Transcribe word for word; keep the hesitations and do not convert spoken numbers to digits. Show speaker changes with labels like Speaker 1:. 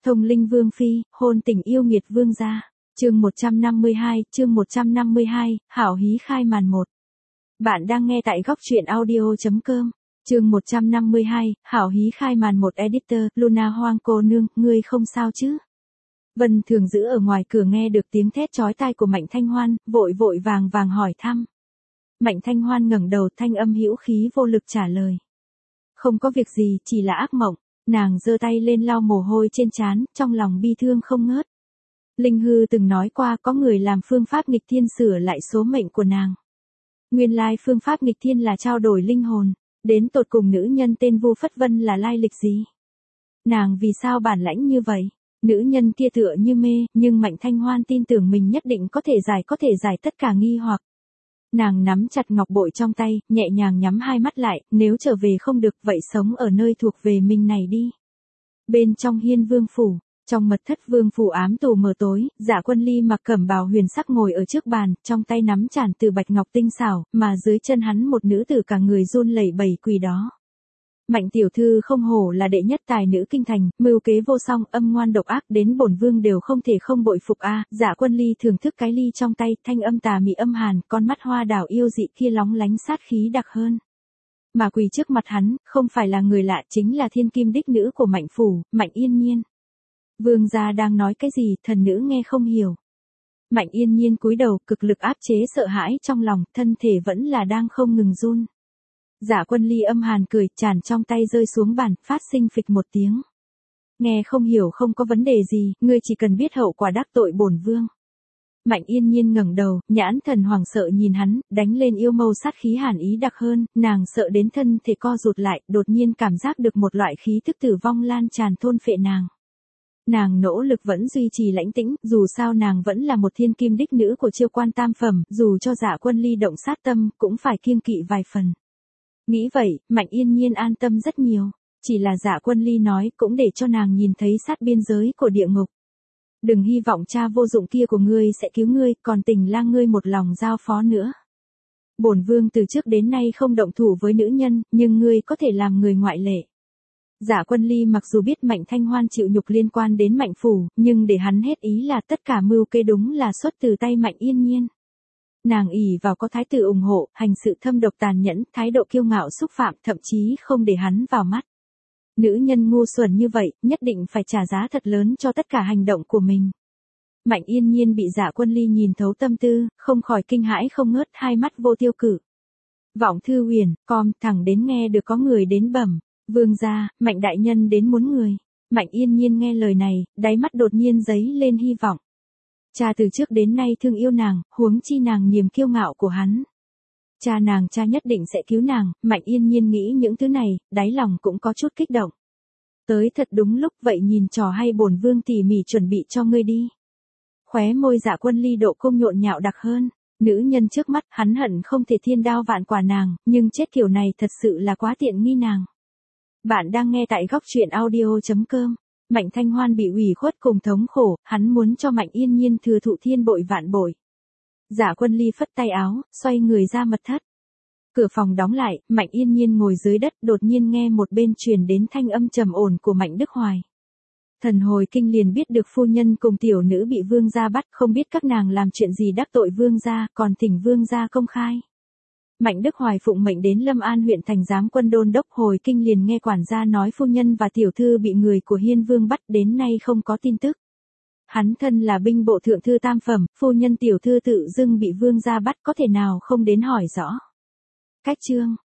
Speaker 1: Thông linh vương phi, hôn tình yêu nghiệt vương gia. Chương một trăm năm mươi hai, chương một trăm năm mươi hai, hảo hí khai màn một. Bạn đang nghe tại góc truyện audio chấm com. Chương một trăm năm mươi hai, hảo hí khai màn một. Editor, Luna Hoang cô nương, ngươi không sao chứ? Vân Thường giữ ở ngoài cửa nghe được tiếng thét chói tai của Mạnh Thanh Hoan, vội vội vàng vàng hỏi thăm. Mạnh Thanh Hoan ngẩng đầu, thanh âm hữu khí vô lực trả lời. Không có việc gì, chỉ là ác mộng. Nàng giơ tay lên lau mồ hôi trên trán, trong lòng bi thương không ngớt. Linh Hư từng nói qua có người làm phương pháp nghịch thiên sửa lại số mệnh của nàng. Nguyên lai phương pháp nghịch thiên là trao đổi linh hồn, đến tột cùng nữ nhân tên Vu Phất Vân là lai lịch gì? Nàng vì sao bản lãnh như vậy? Nữ nhân kia tựa như mê, nhưng Mạnh Thanh Hoan tin tưởng mình nhất định có thể giải có thể giải tất cả nghi hoặc. Nàng nắm chặt ngọc bội trong tay, nhẹ nhàng nhắm hai mắt lại, nếu trở về không được vậy sống ở nơi thuộc về mình này đi. Bên trong Hiên Vương phủ, trong mật thất vương phủ ám tù mờ tối, Dạ Quân Ly mặc cẩm bào huyền sắc ngồi ở trước bàn, trong tay nắm chản từ bạch ngọc tinh xảo, mà dưới chân hắn một nữ tử cả người run lẩy bẩy quỳ đó. Mạnh tiểu thư không hổ là đệ nhất tài nữ kinh thành, mưu kế vô song, âm ngoan độc ác, đến bổn vương đều không thể không bội phục a. À, Dạ Quân Ly thưởng thức cái ly trong tay, thanh âm tà mị âm hàn, con mắt hoa đảo yêu dị kia lóng lánh sát khí đặc hơn. Mà quỳ trước mặt hắn, không phải là người lạ, chính là thiên kim đích nữ của Mạnh phủ, Mạnh Yên Nhiên. Vương gia đang nói cái gì, thần nữ nghe không hiểu. Mạnh Yên Nhiên cúi đầu, cực lực áp chế sợ hãi trong lòng, thân thể vẫn là đang không ngừng run. Dạ Quân Ly âm hàn cười, chản trong tay rơi xuống bàn, phát sinh phịch một tiếng. Nghe không hiểu không có vấn đề gì, ngươi chỉ cần biết hậu quả đắc tội bổn vương. Mạnh Yên Nhiên ngẩng đầu, nhãn thần hoảng sợ nhìn hắn, đánh lên yêu mâu sát khí hàn ý đặc hơn, nàng sợ đến thân thể co rụt lại, đột nhiên cảm giác được một loại khí thức tử vong lan tràn thôn phệ nàng. Nàng nỗ lực vẫn duy trì lãnh tĩnh, dù sao nàng vẫn là một thiên kim đích nữ của Chiêu quan tam phẩm, dù cho Dạ Quân Ly động sát tâm, cũng phải kiêng kỵ vài phần. Nghĩ vậy, Mạnh Yên Nhiên an tâm rất nhiều, chỉ là Dạ Quân Ly nói cũng để cho nàng nhìn thấy sát biên giới của địa ngục. Đừng hy vọng cha vô dụng kia của ngươi sẽ cứu ngươi, còn Tình Lang ngươi một lòng giao phó nữa. Bổn vương từ trước đến nay không động thủ với nữ nhân, nhưng ngươi có thể làm người ngoại lệ. Dạ Quân Ly mặc dù biết Mạnh Thanh Hoan chịu nhục liên quan đến Mạnh phủ, nhưng để hắn hết ý là tất cả mưu kê đúng là xuất từ tay Mạnh Yên Nhiên. Nàng ỷ vào có thái tử ủng hộ, hành sự thâm độc tàn nhẫn, thái độ kiêu ngạo xúc phạm, thậm chí không để hắn vào mắt. Nữ nhân ngu xuẩn như vậy, nhất định phải trả giá thật lớn cho tất cả hành động của mình. Mạnh Yên Nhiên bị Dạ Quân Ly nhìn thấu tâm tư, không khỏi kinh hãi không ngớt, hai mắt vô tiêu cự. Vọng thư huyền, com, thẳng đến nghe được có người đến bẩm. Vương gia, Mạnh đại nhân đến muốn người. Mạnh Yên Nhiên nghe lời này, đáy mắt đột nhiên dấy lên hy vọng. Cha từ trước đến nay thương yêu nàng, huống chi nàng niềm kiêu ngạo của hắn. Cha nàng cha nhất định sẽ cứu nàng, Mạnh Yên Nhiên nghĩ những thứ này, đáy lòng cũng có chút kích động. Tới thật đúng lúc, vậy nhìn trò hay bổn vương tỉ mỉ chuẩn bị cho ngươi đi. Khóe môi Dạ Quân Ly độ cung nhộn nhạo đặc hơn. Nữ nhân trước mắt, hắn hận không thể thiên đao vạn quả nàng, nhưng chết kiểu này thật sự là quá tiện nghi nàng. Bạn đang nghe tại góc truyện audio chấm com. Mạnh Thanh Hoan bị ủy khuất cùng thống khổ, hắn muốn cho Mạnh Yên Nhiên thừa thụ thiên bội vạn bội. Dạ Quân Ly phất tay áo, xoay người ra mật thất. Cửa phòng đóng lại, Mạnh Yên Nhiên ngồi dưới đất, đột nhiên nghe một bên truyền đến thanh âm trầm ổn của Mạnh Đức Hoài. Thần hồi kinh liền biết được phu nhân cùng tiểu nữ bị vương gia bắt, không biết các nàng làm chuyện gì đắc tội vương gia, còn thỉnh vương gia công khai. Mạnh Đức Hoài phụng mệnh đến Lâm An huyện thành giám quân đôn đốc, hồi kinh liền nghe quản gia nói phu nhân và tiểu thư bị người của Hiên Vương bắt, đến nay không có tin tức. Hắn thân là binh bộ thượng thư tam phẩm, phu nhân tiểu thư tự dưng bị vương gia bắt, có thể nào không đến hỏi rõ. Cách chương,